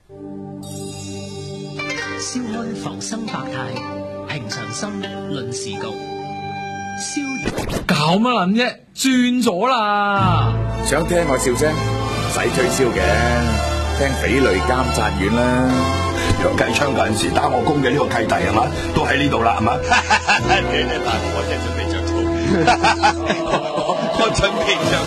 笑看浮生百態，平常心論時局。 搞乜撚啫？轉咗啦！ 想聽我笑聲，唔使吹簫嘅，聽匪類監察院啦。 楊繼昌嗰陣時打我工嘅呢個契弟係嘛，都喺呢度啦係嘛。但我真係準備着草，我準備着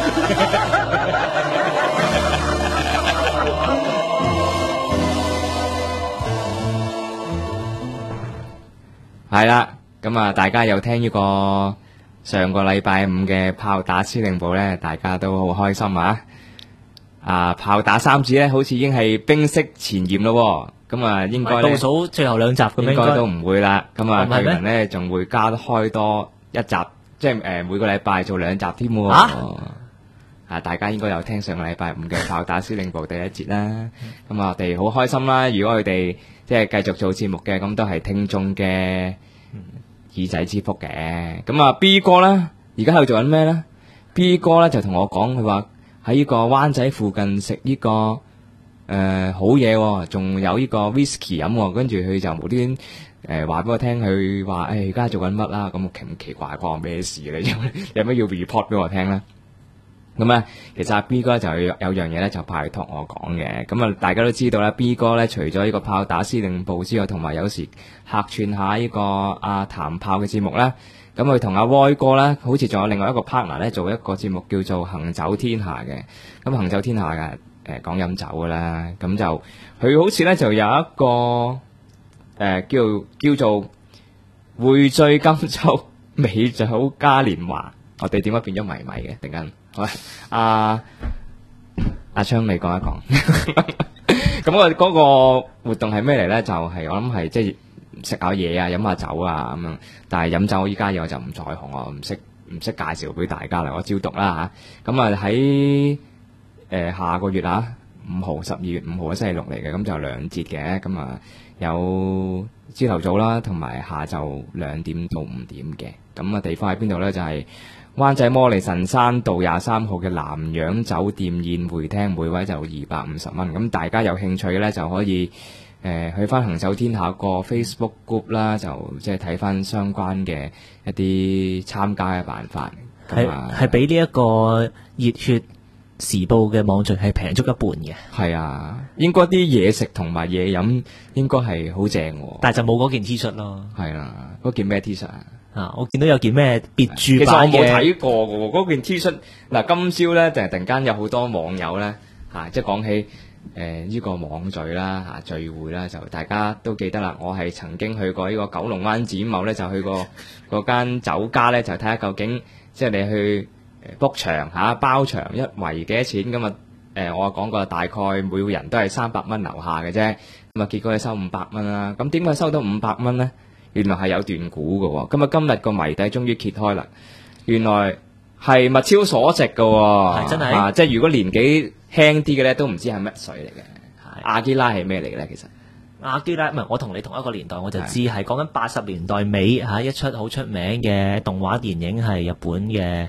草。係啦。咁啊，大家有聽呢個上個禮拜五嘅炮打司令部咧，大家都好開心啊！啊，炮打三子咧，好似已經係冰釋前嫌咯。咁啊，應該倒數最後兩集咁應該都唔會啦。咁啊，據聞咧仲會加開多一集，即係每個禮拜做兩集添。啊，大家應該有聽上個禮拜五嘅炮打司令部第一節啦。咁我哋好開心啦！如果佢哋即係繼續做節目嘅，咁都係聽眾嘅耳仔之福嘅。咁啊 B 哥咧，而家喺度做緊咩咧 ？B 哥咧就同我講，佢話喺呢個灣仔附近食呢個好嘢，仲有呢個 whisky 飲，跟住佢就無端話俾我聽，佢話而家做緊乜啦？咁奇怪，關我咩事咧？有咩要 report 俾我聽咧？咁咧，其實阿 B 哥就有樣嘢咧，就派託我講嘅。咁啊，大家都知道啦 ，B 哥咧除咗呢個炮打司令部之外，同埋有時客串下呢個阿譚炮嘅節目啦。咁佢同阿威哥咧，好似仲有另外一個 partner 咧，做一個節目叫做行走天下嘅。咁行走天下嘅講飲酒噶啦。咁就佢好似咧就有一個叫做匯聚金州美酒嘉年華。我哋點解變咗迷嘅？突然間。喂，阿昌，你講一講。咁我嗰個活動係咩嚟咧？就係我諗係即係食下嘢啊，飲下酒啊咁樣。但係飲酒依家嘢我就唔在行，我唔識介紹俾大家啦。我照讀啦嚇。咁啊喺下個月啊12月5號嘅星期六嚟嘅，咁就兩節嘅。咁啊有朝頭早啦，同埋下晝2點到5點嘅。咁啊地方喺邊度咧？就係灣仔摩利臣山道23號嘅南洋酒店宴會廳，每位就250蚊。咁大家有興趣咧，就可以去翻行走天下個 Facebook group 啦，就即係睇翻相關嘅一啲參加嘅辦法。 係比呢一個熱血時報嘅網聚係平足一半嘅。 係啊，應該啲嘢食同埋嘢飲應該係好正喎。 但係就冇嗰件 T 恤咯。 係啦，嗰件咩 T 恤啊？ 我見到有件咩別注版嘅。 其實我冇睇過嘅喎，嗰件 T 恤嗱，今朝咧就突然間有好多網友咧即係講起呢個網聚啦聚會啦，就大家都記得啦。我係曾經去過呢個九龍灣展貿咧，就去過嗰間酒家咧，就睇下究竟即係你去book 場包場一圍幾多錢咁啊？我講過大概每個人都係300蚊樓下嘅啫。咁啊，結果你收500蚊啦。咁點解收到500蚊咧？原來係有段估嘅喎。咁啊，今日個謎底終於揭開啦。原來係物超所值嘅喎。 係真係即係如果年紀輕啲嘅咧，都唔知係乜水嚟嘅。阿基拉係咩嚟嘅咧？其實阿基拉唔係我同你同一個年代，我就知係講緊80年代尾一出好出名嘅動畫電影，係日本嘅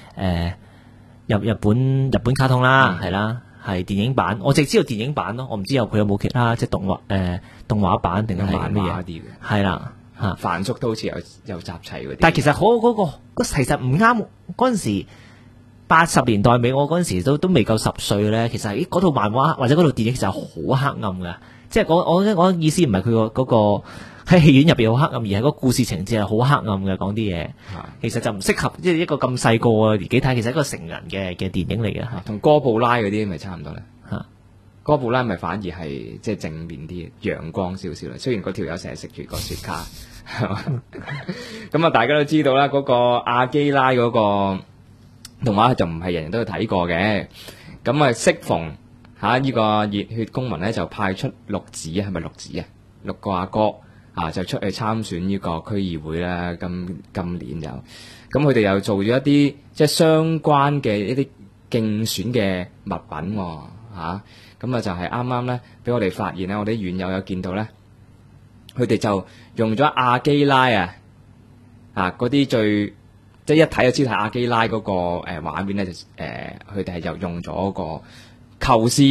日本卡通啦，係啦，係電影版。我淨知道電影版咯，我唔知佢有冇其他即係動畫版定係乜嘢啲嘅。係啦， 繁叔都好似有集齊嗰啲。 但係其實嗰個其實唔啱。嗰陣時80年代尾，我嗰陣時都未夠10歲咧。其實嗰套漫畫或者嗰套電影其實好黑暗㗎。即係我意思唔係佢嗰個喺戲院入邊好黑暗，而係個故事情節係好黑暗嘅，講啲嘢其實就唔適合即係一個咁細個年紀睇，其實係一個成人嘅電影嚟嘅。 同哥布拉嗰啲咪差唔多咧。哥布拉咪反而係即係正面啲，陽光少少啦。雖然嗰條友成日食住個雪茄，咁啊大家都知道啦，嗰個阿基拉嗰個動畫就唔係人人都有睇過嘅。咁啊適逢呢個熱血公民咧就派出6子，係咪6子啊？6個阿哥就出去參選呢個區議會啦。今年就咁，佢哋又做咗一啲即係相關嘅一啲競選嘅物品咁就係啱啱咧俾我哋發現咧，我哋啲院友有見到咧，佢哋就用咗阿基拉嗰啲最即係一睇就知係阿基拉嗰個畫面咧，就佢哋係就用咗個構思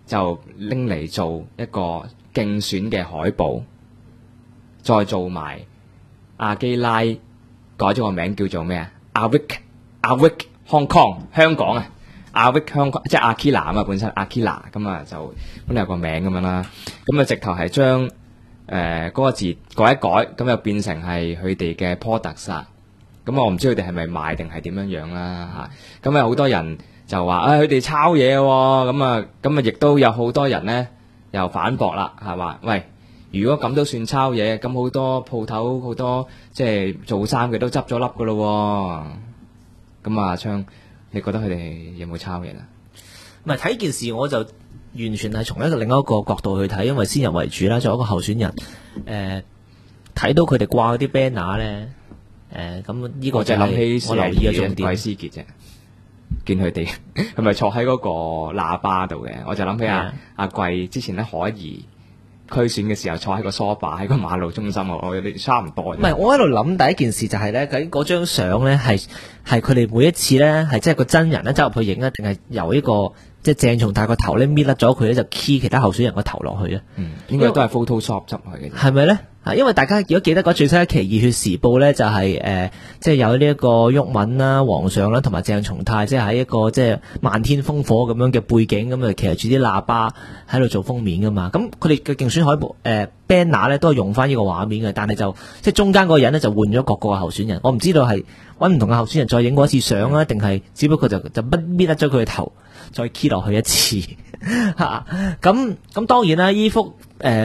就拎嚟做一個競選嘅海報，再做埋阿基拉改咗個名叫做咩啊？阿 Wick Hong Kong 香港啊，阿 Wick 香港即係阿 Kila 啊嘛，本身阿 Kila 咁啊就本嚟有個名咁樣啦，咁啊直頭係將嗰個字改一改，咁就變成係佢哋嘅 products 啦。咁我唔知佢哋係咪賣定係點樣樣啦嚇。咁啊好多人就話佢哋抄嘢喎，咁啊亦都有好多人咧又反駁啦，係嘛？喂，如果咁都算抄嘢，咁好多鋪頭好多即係做衫嘅都執咗笠噶咯喎。咁阿昌，你覺得佢哋有冇抄嘢啊？ 唔係睇件事，我就完全係從另一個角度去睇，因為先入為主啦，作為一個候選人，睇到佢哋掛嗰啲 banner 咧，咁呢個就係我留意嘅重點。 韋思傑啫，見佢哋係咪坐喺嗰個喇叭度嘅？我就諗起阿貴之前咧可怡區選嘅時候坐喺個梳化喺個馬路中心，我哋差唔多。 唔係，我喺度諗第一件事就係咧，究竟嗰張相咧係佢哋每一次咧係即係個真人咧走入去影啊，定係由呢個即係鄭松泰個頭咧搣甩咗佢咧就 key 其他候選人個頭落去啊？ 應該都係 Photoshop 執去嘅。 係咪咧？因為大家如果記得嗰最新一期《熱血時報》咧，就係即係有呢一個毓民啦、皇上啦，同埋鄭松泰，即係喺一個即係漫天烽火咁樣嘅背景，咁啊騎住啲喇叭喺度做封面噶嘛。咁佢哋嘅競選海報banner 咧都係用翻呢個畫面嘅，但係就即係中間嗰個人咧就換咗各個候選人。我唔知道係揾唔同嘅候選人再影過一次相啊，定係只不過就搣甩咗佢嘅頭，再 key 落去一次嚇。咁當然啦，依幅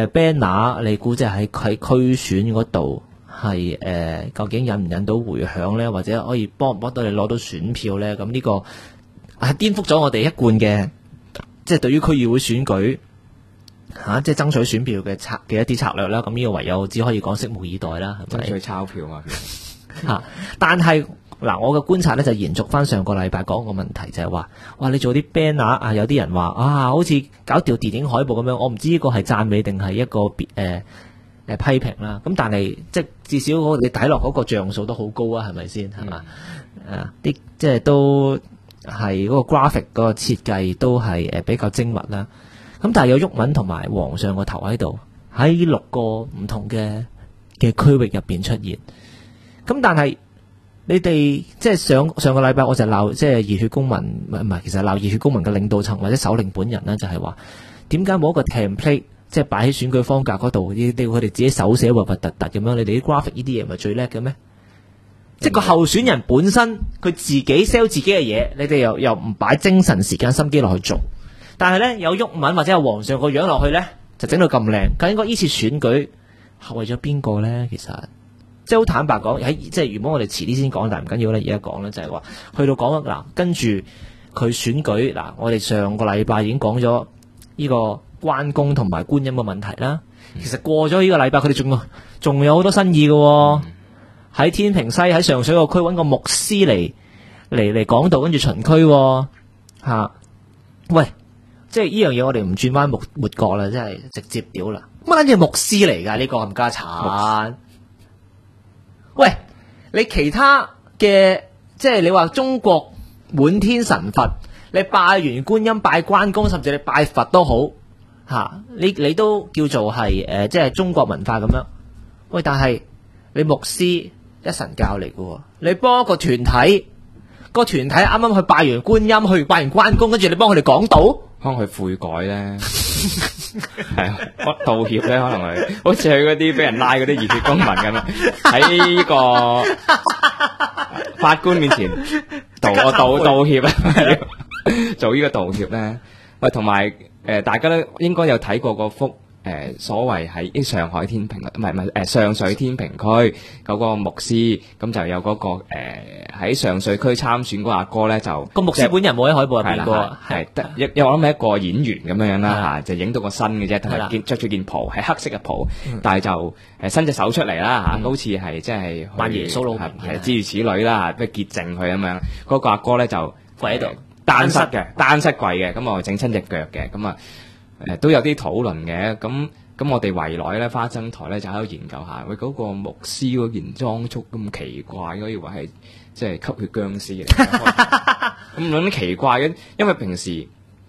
banner 你估即係喺區選嗰度係究竟引唔引到回響咧，或者可以幫唔幫到你攞到選票咧？咁呢個係顛覆咗我哋一貫嘅即係對於區議會選舉即係爭取選票嘅一啲策略啦。咁呢個唯有只可以講拭目以待啦，係咪？ 爭取鈔票啊！ 但係嗱，我嘅觀察咧就延續翻上個禮拜講個問題，就係話，哇！你做啲 banner 啊，有啲人話好似搞條電影海報咁樣，我唔知呢個係讚美定係一個批評啦。咁但係即係至少你睇落嗰個像素都好高啊，係咪先？係嘛？啲即係都係嗰個 graphic 嗰個設計都係比較精密啦。咁但係有毓民同埋皇上個頭喺度，喺6個唔同嘅區域入邊出現。咁但係你哋即係上個禮拜我就鬧即係熱血公民，唔係其實鬧熱血公民嘅領導層或者首領本人啦，就係話點解冇一個 template 即係擺喺選舉方格嗰度，要佢哋自己手寫核核突突咁樣？你哋啲 graphic 呢啲嘢咪最叻嘅咩？即係個候選人本身佢自己 sell 自己嘅嘢，你哋又唔擺精神時間心機落去做，但係咧有毓民或者有皇上個樣落去咧，就整到咁靚。究竟呢次選舉係為咗邊個咧？其實？即係好坦白講，即係如果我哋遲啲先講，但係唔緊要咧，而家講咧就係話，去到講嗱，跟住佢選舉嗱，我哋上個禮拜已經講咗呢個關公同埋觀音嘅問題啦。其實過咗呢個禮拜，佢哋仲有好多新意嘅，喺天平西喺上水個區揾個牧師嚟講道，跟住巡區嚇。喂，即係呢樣嘢我哋唔轉彎抹角啦，真係直接屌啦！乜嘢牧師嚟㗎？呢個冚家鏟！喂，你其他嘅即係你話中國滿天神佛，你拜完觀音拜關公，甚至你拜佛都好你都叫做係即係中國文化咁樣。喂，但係你牧師一神教嚟嘅，你幫一個團體啱啱去拜完觀音，去拜完關公，跟住你幫佢哋講道， 幫佢悔改咧。係啊，道歉咧，可能係好似佢嗰啲俾人拉嗰啲熱血公民咁啊，喺呢個法官面前道歉啊，做呢個道歉咧。喂，同埋大家都應該有睇過嗰幅所謂喺上海天平唔係上水天平區嗰個牧師，咁就有嗰個喺上水區參選嗰個阿哥咧，就個牧師本人冇喺海報入邊過， 係得我諗係一個演員咁樣啦就影到個身嘅啫，同埋着住件袍係黑色嘅袍，但係就伸隻手出嚟啦好似係即係扮耶穌佬係諸如此類啦咩潔淨佢咁樣，嗰個阿哥咧就跪喺度單膝跪嘅，咁我整親隻腳嘅，咁啊都有啲討論嘅，咁我哋圍內咧花生台咧就喺度研究下，喂嗰個牧師嗰件裝束咁奇怪，我以為係即係吸血僵屍嚟，咁有啲奇怪嘅，因為平時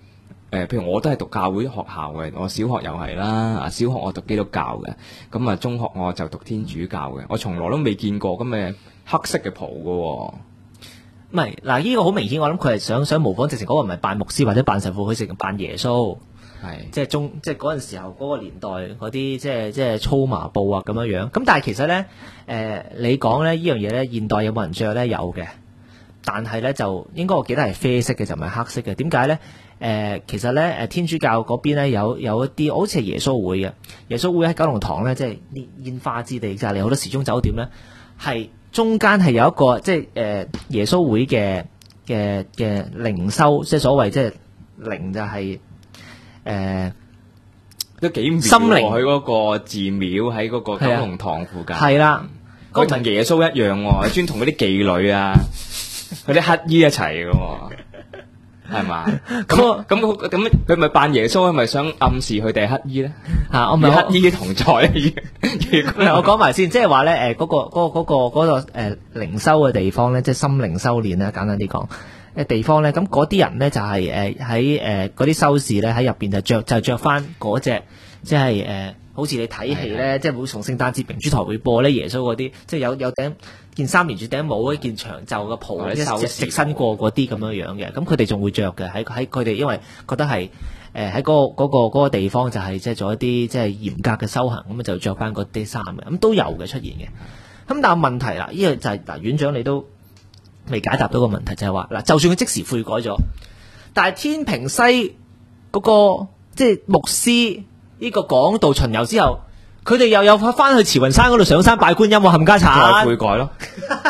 譬如我都係讀教會學校嘅，我小學又係啦，啊小學我讀基督教嘅，咁啊中學我就讀天主教嘅，我從來都未見過咁嘅黑色嘅袍㗎喎。 唔係嗱，呢個好明顯，我諗佢係想模仿，直情嗰個唔係扮牧師或者扮神父，佢直情扮耶穌。 係即係嗰陣時候嗰個年代嗰啲即係粗麻布啊咁樣樣。咁但係其實咧你講咧呢樣嘢咧，現代有冇人着咧？有嘅，但係咧就應該我記得係啡色嘅，就唔係黑色嘅。點解咧？其實咧天主教嗰邊咧有一啲好似係耶穌會嘅，耶穌會喺九龍塘咧，即係啲煙花之地，就係嚟好多時鐘酒店咧，係中間係有一個即係耶穌會嘅靈修，即係所謂即係靈就係、 都幾妙喎， 心靈佢嗰個寺廟喺嗰個九龍塘附近。 係啦， 佢同耶穌一樣喎，專同嗰啲妓女啊、嗰啲乞衣一齊嘅喎，係嘛？咁佢咪扮耶穌，係咪想暗示佢哋係乞衣咧？ 我咪與乞衣同在咧。 我講埋先，即係話咧嗰個靈修嘅地方咧，即係心靈修練啦，簡單啲講。地方咧，咁嗰啲人咧就係喺嗰啲修士咧喺入邊就着翻嗰隻，即係好似你睇戲咧，即係會從聖誕節明珠台會播咧耶穌嗰啲，即係有頂件衫連住頂帽，一件長袖嘅袍，即係直身過嗰啲咁樣樣嘅。咁佢哋仲會着嘅，喺佢哋因為覺得係喺嗰個地方就係即係做一啲即係嚴格嘅修行，咁就着翻嗰啲衫嘅，咁都有嘅出現嘅。咁但係問題啦，呢個就係嗱，院長你都未解答到個問題，就係話嗱，就算佢即時悔改咗，但係天平西嗰個即係牧師呢個講道巡遊之後，佢哋又有翻去慈雲山嗰度上山拜觀音喎，冚家鏟悔改咯。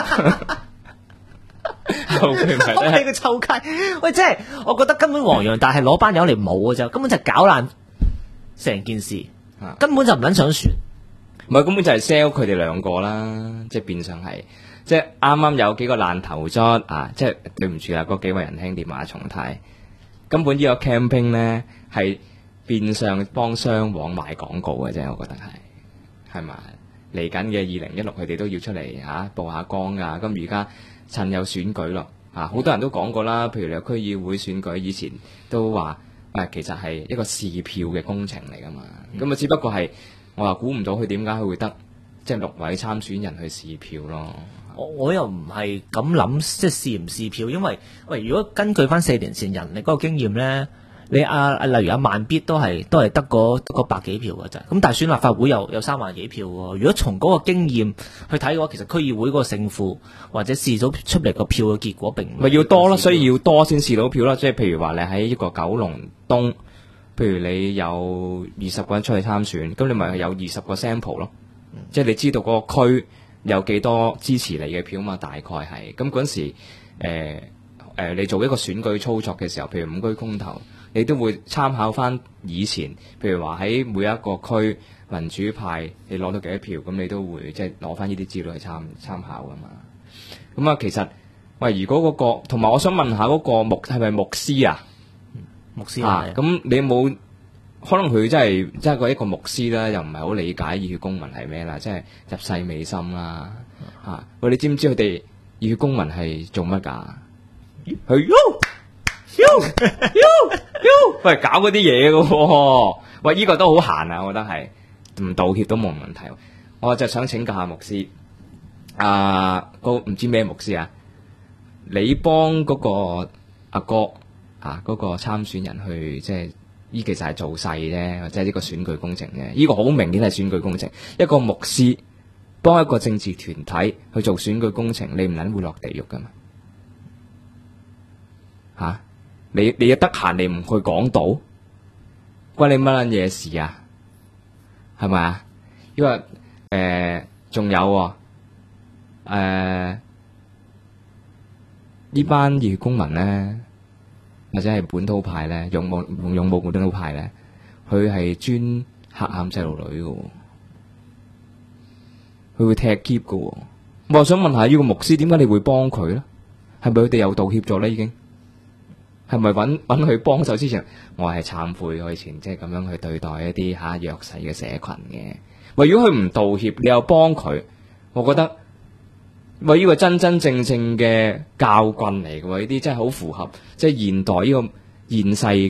我俾佢臭街，喂，即係我覺得根本黃洋達係攞班友嚟冇嘅啫，根本就搞爛成件事，根本就唔撚上船。 唔係根本就係 sell 佢哋兩個啦，即係變相係。即係啱啱有幾個爛頭卒啊！即係對唔住啦，嗰幾位仁兄點啊重泰，根本呢個 camping 咧係變相幫雙簧賣廣告嘅啫，我覺得係咪？嚟緊嘅2016佢哋都要出嚟曝下光㗎。咁而家趁有選舉咯，好多人都講過啦，譬如你有區議會選舉，以前都話其實係一個試票嘅工程嚟㗎嘛。咁只不過係我話估唔到佢點解佢會得即係6位參選人去試票咯。 我又唔係咁諗，即係試唔試票，因為如果根據翻4年前人哋嗰個經驗咧，你例如萬必都係得嗰百幾票㗎咋，咁但係選立法會有3萬幾票喎。如果從嗰個經驗去睇嘅話，其實區議會嗰個勝負或者試到出嚟個票嘅結果並唔係要多咯，所以要多先試到票啦。即係譬如話你喺一個九龍東，譬如你有20個人出去參選，咁你咪有20個 sample 咯，即係你知道嗰個區有幾多支持你嘅票嘛？大概係咁嗰陣時，你做一個選舉操作嘅時候，譬如5區公投，你都會參考翻以前，譬如話喺每一個區民主派你攞到幾多票，咁你都會即係攞翻呢啲資料去參考噶嘛。咁其實如果嗰個同埋，我想問下嗰個係咪牧師啊？ 牧師咁你有冇？可能佢真係一個牧師啦，又唔係好理解熱血公民係咩啦，即係入世未深啦。喂，你知唔知佢哋熱血公民係做乜㗎？佢喂搞嗰啲嘢嘅喎。喂，呢個都好閒啊，我覺得係唔道歉都冇問題。我就想請教下牧師，唔知咩牧師啊？你幫嗰個阿哥嗰個參選人去即係。呢其實係造勢啫，或者係呢個選舉工程啫。呢個好明顯係選舉工程。一個牧師幫一個政治團體去做選舉工程，你唔撚會落地獄噶嘛？你一得閒你唔去講道，關你乜撚嘢事啊？係咪啊？因為仲有呢班熱血公民咧。或者係本土派咧，勇武本土派咧，佢係專嚇喊細路女嘅，佢會踢篋嘅。我想問下呢個牧師，點解你會幫佢咧？係咪佢哋有道歉咗咧？已經係咪揾佢幫手之前，我係懺悔我以前即係咁樣去對待一啲弱勢嘅社群嘅。如果佢唔道歉，你又幫佢，我覺得。呢個真真正正嘅教訓嚟嘅喎，呢啲真係好符合即係現代呢個現世嘅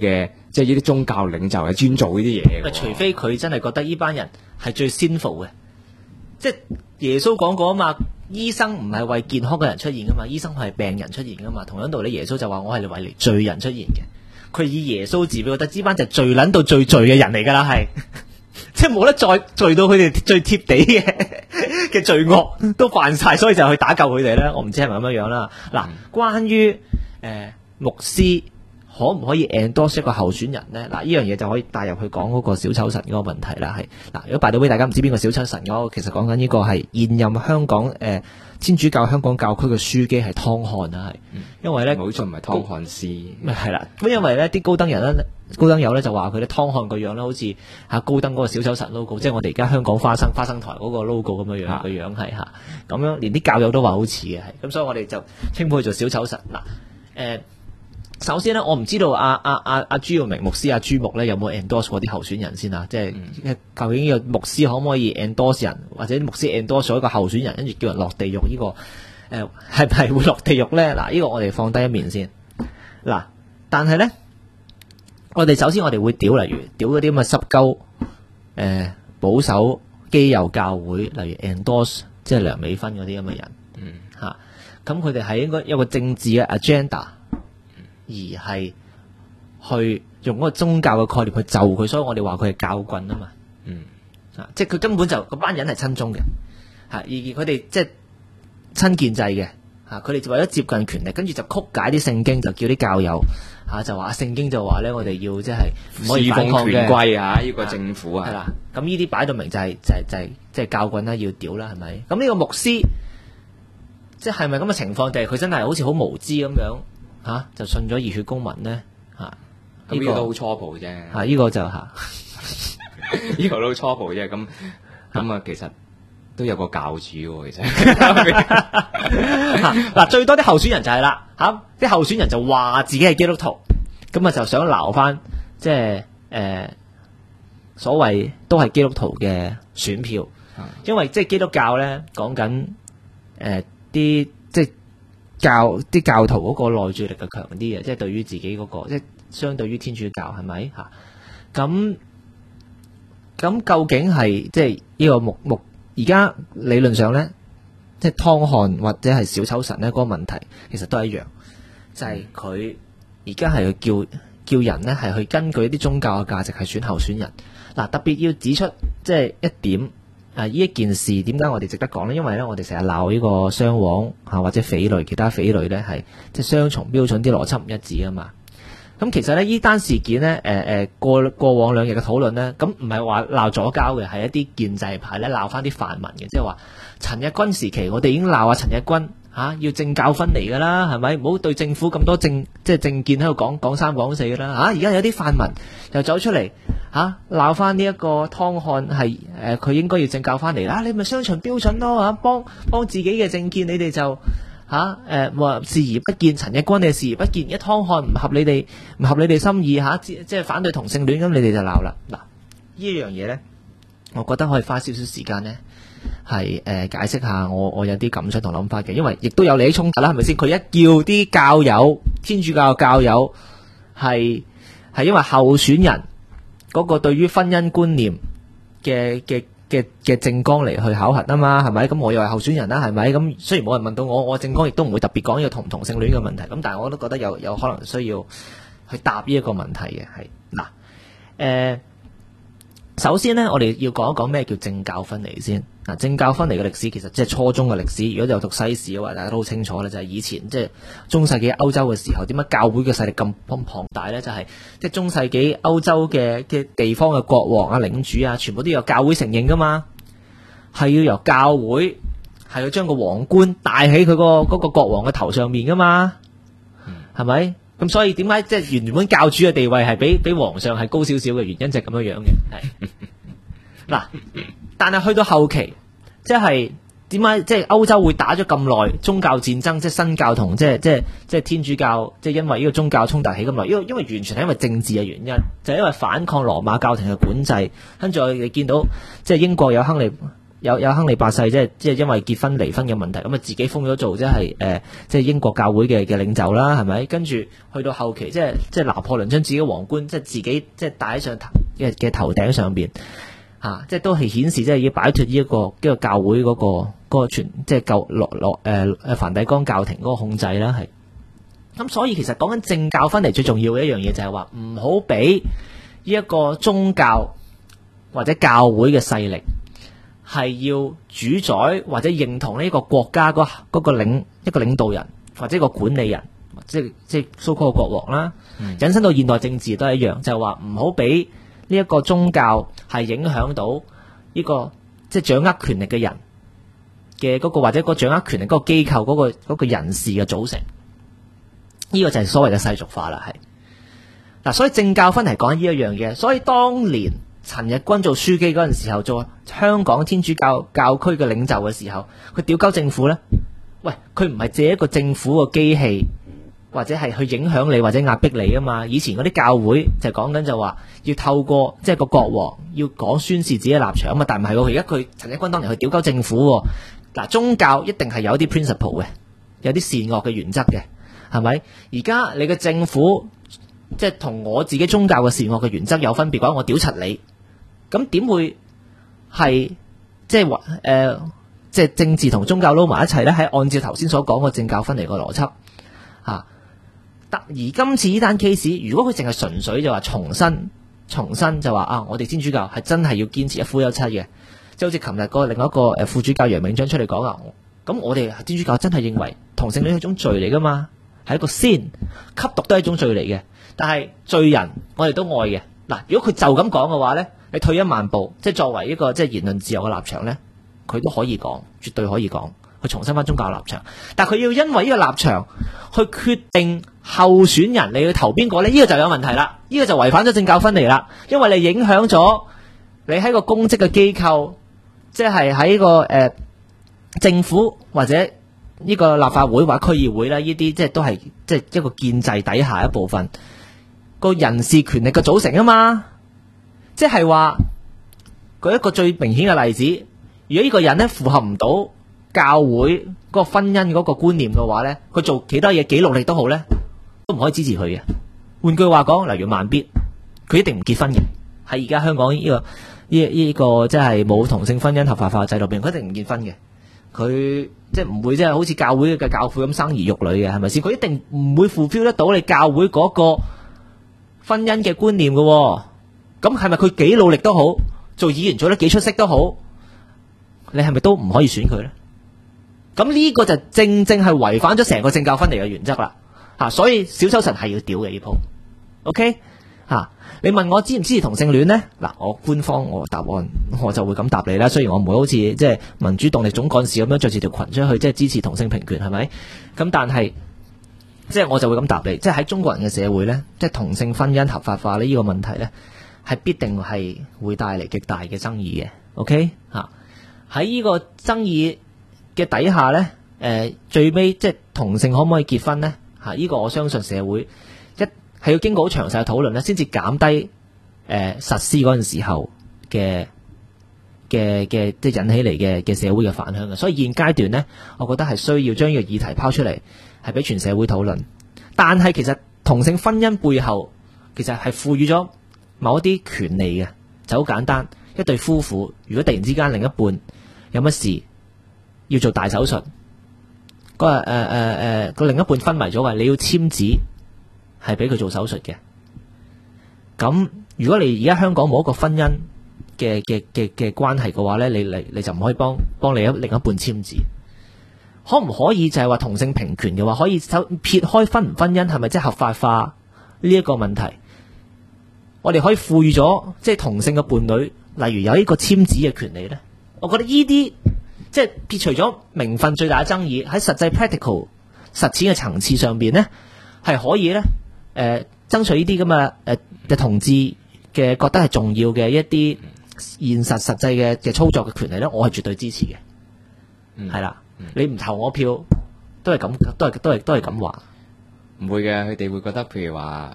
即係呢啲宗教領袖係專做呢啲嘢嘅喎。 除非佢真係覺得呢班人係最 sinful 嘅，即係耶穌講過啊嘛，醫生唔係為健康嘅人出現噶嘛，醫生係病人出現噶嘛。同樣道理，耶穌就話我係為嚟罪人出現嘅。佢以耶穌字表覺得呢班就係罪撚到最罪嘅人嚟㗎啦，係即係冇得再罪到佢哋最貼地嘅罪惡都犯晒，所以就去打救佢哋咧。我唔知係咪咁樣樣啦。嗱，關於牧師可唔可以 endorse 一個候選人咧？嗱，呢樣嘢就可以帶入去講嗰個小丑神嗰個問題啦。係嗱，如果拜到俾大家唔知邊個小丑神嗰個，其實講緊呢個係現任香港天主教香港教區嘅書記係湯漢啊，係，因為咧冇錯唔係湯漢師， 係啦，咁因為咧啲高登人咧、高登友咧就話佢哋湯漢個樣咧好似嚇高登嗰個小丑神 logo， 即係我哋而家香港花生台嗰個 logo 咁樣樣個樣係嚇，咁樣連啲教友都話好似嘅係，咁所以我哋就稱呼佢做小丑神嗱。首先咧，我唔知道阿朱耀明牧師朱牧咧有冇 endorse 嗰啲候選人先啊？即係究竟呢個牧師可唔可以 endorse 人，或者牧師 endorse 咗一個候選人，跟住叫人落地獄呢個係唔係會落地獄咧？嗱，呢個我哋放低一面先。嗱，但係咧，我哋首先我哋會屌，例如屌嗰啲咁嘅濕鳩保守基友教會，例如 endorse 即係梁美芬嗰啲咁嘅人，嚇，咁佢哋係應該有個政治嘅 agenda。而係去用嗰個宗教嘅概念去就佢，所以我哋話佢係教棍啊嘛。即係佢根本就嗰班人係親中嘅，而佢哋即係親建制嘅，佢哋就為咗接近權力，跟住就曲解啲聖經，就叫啲教友就話聖經就話咧，我哋要即係唔可以反抗嘅權貴呢個政府啊。 係啦，咁呢啲擺到明就係即係教棍啦，要屌啦，係咪？咁呢個牧師即係咪咁嘅情況？定係佢真係好似好無知咁樣？就信咗熱血公民咧， 咁呢個都好初步啫。 呢個就呢個都初步啫。咁其實都有個教主喎，其實嗱，最多啲候選人就係啦，啲候選人就話自己係基督徒，咁就想撈翻即係所謂都係基督徒嘅選票，因為即係基督教咧講緊啲即係。啲教徒嗰個內住力就強啲嘅，即係對於自己嗰個，即係相對於天主教係咪嚇？咁究竟係即係呢個牧而家理論上咧，即係湯漢或者係小丑神咧嗰個問題，其實都係一樣，就係佢而家係叫人咧係去根據一啲宗教嘅價值係選候選人。嗱，特別要指出即係一點。呢一件事點解我哋值得講呢？因為咧，我哋成日鬧呢個雙簧或者匪類，其他匪類咧係即係雙重標準，啲邏輯唔一致啊嘛。咁其實咧，呢單事件咧，過往兩日嘅討論咧，咁唔係話鬧左膠嘅，係一啲建制派咧鬧翻啲泛民嘅，即係話陳日君時期，我哋已經鬧下陳日君要政教分離噶啦，係咪？唔好對政府咁多政見喺度講三講四噶啦。而家有啲泛民又走出嚟鬧翻呢一個湯漢係佢應該要政教翻嚟啦，你咪雙重標準咯，幫自己嘅政見你哋就話視而不見，陳日君你視而不見，一湯漢唔合你哋心意即係反對同性戀，咁你哋就鬧啦。嗱，呢樣嘢咧，我覺得可以花少少時間咧係解釋下我有啲感想同諗法嘅，因為亦都有利益衝突啦，係咪先？佢一叫啲教友，天主教嘅教友係因為候選人嗰個對於婚姻觀念嘅政綱嚟去考核啊嘛，係咪？咁我又係候選人啦，係咪？咁雖然冇人問到我政綱亦都唔會特別講呢個同唔同性戀嘅問題，咁但係我都覺得有可能需要去答呢一個問題嘅，係嗱首先呢，我哋要講一講咩叫政教分離先。政教分離嘅歷史其實即係初中嘅歷史。如果有讀西史嘅話，大家都好清楚咧，就係以前即係中世紀歐洲嘅時候，點解教會嘅勢力咁龐大咧？就係即係中世紀歐洲嘅地方嘅國王領主全部都由教會承認噶嘛，係要由教會係要將個皇冠戴喺佢嗰個國王嘅頭上面噶嘛，係咪？咁所以點解即係原本教主嘅地位係比皇上係高少少嘅原因就係咁樣樣嘅，係嗱。但係去到後期，即係點解即係歐洲會打咗咁耐宗教戰爭，即係新教同即係天主教，即係因為呢個宗教衝突起咁耐，因為完全係因為政治嘅原因，就係因為反抗羅馬教廷嘅管制。跟住我哋見到即係英國有亨利有亨利八世即係因為結婚離婚嘅問題，咁啊自己封咗做即係英國教會嘅領袖啦，係咪？跟住去到後期，即係拿破崙將自己嘅皇冠即係自己即係戴喺上頭嘅頭頂上邊嚇，即係都係顯示即係要擺脫呢一個教會嗰個傳即係舊梵蒂岡教廷嗰個控制啦，係。咁所以其實講緊政教分離最重要嘅一樣嘢就係話唔好俾呢一個宗教或者教會嘅勢力係要主宰或者認同呢個國家嗰個一個領導人或者一個管理人，即係蘇科嘅國王啦。引申到現代政治都係一樣，就係話唔好俾呢一個宗教係影響到呢個即係掌握權力嘅人嘅嗰個或者個掌握權力嗰個機構嗰個人士嘅組成。呢個就係所謂嘅世俗化啦，係嗱，所以政教分離講緊呢一樣嘢。所以當年陳日君做書記嗰陣時候，做香港天主教區嘅領袖嘅時候，佢屌鳩政府呢？喂，佢唔係借一個政府個機器，或者係去影響你或者壓迫你啊嘛。以前嗰啲教會就講緊就話要透過即係個國王要講宣示自己嘅立場啊嘛，但唔係喎，而家佢陳日君當年去屌鳩政府喎。嗱，宗教一定係有啲 principle 嘅，有啲善惡嘅原則嘅。係咪？而家你嘅政府即係同我自己宗教嘅善惡嘅原則有分別嘅話，我屌柒你，咁點會係即係政治同宗教撈埋一齊咧？係按照頭先所講嘅政教分離個邏輯嚇。而今次呢單 case， 如果佢淨係純粹就話重申就話啊，我哋天主教係真係要堅持一夫一妻嘅，即係好似琴日嗰另一個副主教楊永章出嚟講啊，咁我哋天主教真係認為同性戀係一種罪嚟噶嘛。係一個sin，吸毒都係一種罪嚟嘅，但係罪人我哋都愛嘅。嗱，如果佢就咁講嘅話呢，你退一萬步，即係作為一個即係言論自由嘅立場呢，佢都可以講，絕對可以講，去重新翻宗教立場。但係佢要因為呢個立場去決定候選人你要投邊個呢？呢個就有問題啦，呢個就違反咗政教分離啦，因為你影響咗你喺個公職嘅機構，即係喺個政府或者呢個立法會或者區議會啦，呢啲即係都係即係一個建制底下一部分個人事權力嘅組成啊嘛。即係話舉一個最明顯嘅例子，如果呢個人咧符合唔到教會嗰個婚姻嗰個觀念嘅話咧，佢做幾多嘢幾努力都好咧，都唔可以支持佢嘅。換句話講，例如慢必，佢一定唔結婚嘅。喺而家香港呢個即係冇同性婚姻合法化制度入邊，佢一定唔結婚嘅。佢即係唔會即係好似教會嘅教父咁生兒育女嘅，係咪先？佢一定唔會 fulfill 得到你教會嗰個婚姻嘅觀念嘅。咁係咪佢幾努力都好，做議員做得幾出色都好，你係咪都唔可以選佢呢？咁呢個就正正係違反咗成個政教分離嘅原則啦。所以小秋神係要屌嘅呢鋪。OK 你問我支唔支持同性戀呢？嗱，我官方我答案我就會咁答你啦。雖然我唔會好似即係民主動力總幹事咁樣着住條裙出去，即係支持同性平權，係咪？咁但係即係我就會咁答你，即係喺中國人嘅社會呢，即係同性婚姻合法化呢個問題呢，係必定係會帶嚟極大嘅爭議嘅。OK 喺呢個爭議嘅底下呢，最尾即係同性可唔可以結婚呢？呢個我相信社會係要經過好詳細嘅討論咧，先至減低實施嗰陣時候嘅即係引起嚟嘅社會嘅反響嘅。所以現階段呢，我覺得係需要將呢個議題拋出嚟，係俾全社會討論。但係其實同性婚姻背後其實係賦予咗某一啲權利嘅，就好簡單。一對夫婦如果突然之間另一半有乜事要做大手術，個另一半昏迷咗，話你要簽紙。係俾佢做手術嘅。咁如果你而家香港冇一個婚姻嘅關係嘅話呢，你就唔可以幫你另一半簽字。可唔可以就係話同性平權嘅話，可以撇開婚唔婚姻係咪即係合法化呢一個問題？我哋可以賦予咗即係同性嘅伴侶，例如有呢個簽字嘅權利呢。我覺得呢啲即係撇除咗名分最大嘅爭議，喺實際 practical 實踐嘅層次上邊呢，係可以呢。爭取呢啲咁嘅同志嘅覺得係重要嘅一啲現實際嘅操作嘅權利咧，我係絕對支持嘅。係啦，你唔投我票都係咁，都係咁話。 唔會嘅，佢哋會覺得譬如話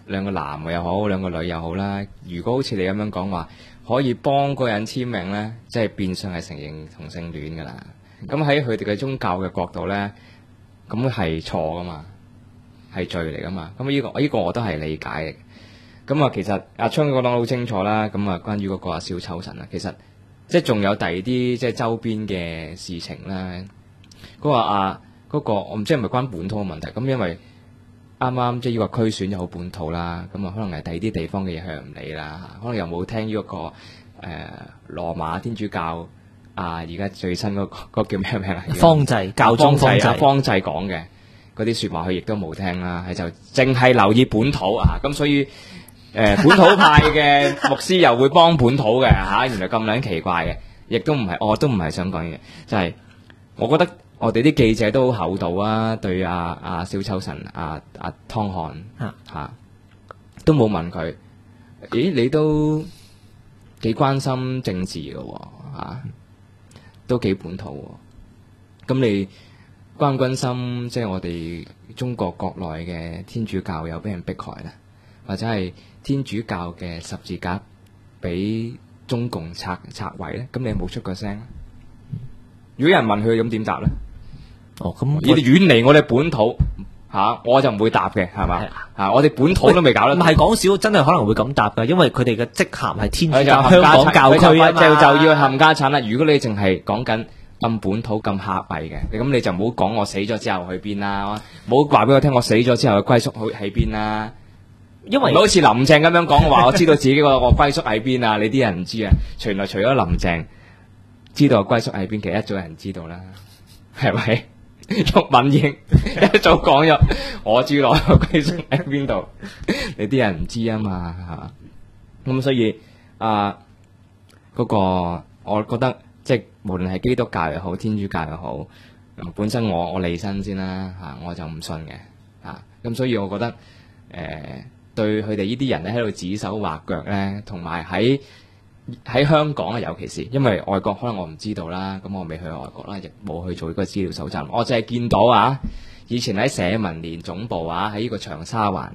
兩個男嘅又好，兩個女又好啦。如果好似你咁樣講話，可以幫個人簽名咧，即係變相係承認同性戀噶啦。咁喺佢哋嘅宗教嘅角度咧，咁係錯噶嘛，係罪嚟噶嘛。咁呢個我都係理解嘅。咁啊，其實阿昌講得好清楚啦。咁啊，關於嗰個阿小丑神啊，其實即係仲有第二啲即係周邊嘅事情啦。嗰個我唔知係咪關本土嘅問題。咁因為啱啱即係呢個區選又好本土啦，咁啊可能係第二啲地方嘅嘢佢又唔理啦，可能又冇聽呢個羅馬天主教而家最新嗰個叫咩名啊？ 方濟教宗方濟講嘅嗰啲説話，佢亦都冇聽啦，係就淨係留意本土啊，咁所以本土派嘅牧師又會幫本土嘅嚇，原來咁撚奇怪嘅，亦都唔係，我都唔係想講嘢，就係我覺得。我哋啲記者都好厚道啊，對阿小丑神阿湯漢都冇問佢，咦你都幾關心政治嘅喎，都幾本土喎，咁你關唔關心即係我哋中國國內嘅天主教有俾人迫害咧，或者係天主教嘅十字架俾中共拆毀咧？咁你有冇出個聲？如果有人問佢咁點答咧？ 咁你哋遠離我哋本土我就唔會答嘅，係嘛？我哋本土都未搞得， 唔係講笑，真係可能會咁答㗎，因為佢哋嘅職銜係天主教香港教區啊嘛， 就要冚家產啦。如果你淨係講緊咁本土咁狹隘嘅，咁你就唔好講我死咗之後去邊啦，唔好話俾我聽我死咗之後嘅歸宿喺邊啦。因為好似林鄭咁樣講話，我知道自己個歸宿喺邊啊，你啲人唔知啊。除咗林鄭知道個歸宿喺邊，其實一早有人知道啦，係咪？毓民英一早講咗，我知道個歸宿喺邊度，你啲人唔知啊嘛，係嘛？咁所以嗰個我覺得即係無論係基督教又好，天主教又好，本身我離身先啦我就唔信嘅咁所以我覺得對佢哋呢啲人咧喺度指手畫腳咧，同埋喺香港啊，尤其是因為外國可能我唔知道啦，咁我未去外國啦，亦冇去做呢個資料搜集，我淨係見到以前喺社民連總部喺呢個長沙灣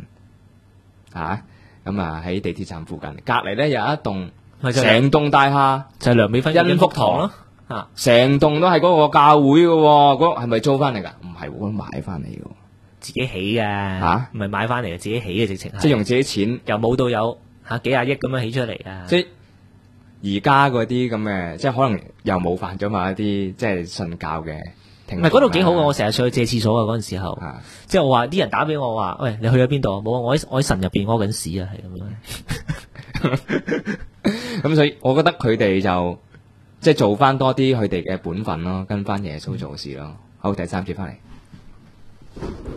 咁喺地鐵站附近，隔離咧有一棟成棟大廈就係梁美芬恩福堂咯， 成棟都係嗰個教會嘅喎，嗰係咪租翻嚟㗎？唔係，我買翻嚟嘅， 自己起嘅唔係買翻嚟嘅，自己起嘅直情， 即係用自己錢， 由冇到有幾廿億咁樣起出嚟啊！ 即係而家嗰啲咁嘅，即係可能又冒犯咗某一啲即係信教嘅聽眾。唔係嗰度幾好嘅，我成日上去借廁所啊！嗰陣時候，即係我話啲人打俾我話，喂，你去咗邊度？冇啊，我喺神入邊屙緊屎啊，係咁樣。咁所以，我覺得佢哋就即係做翻多啲佢哋嘅本分咯，跟翻耶穌做事咯。好，第三節翻嚟。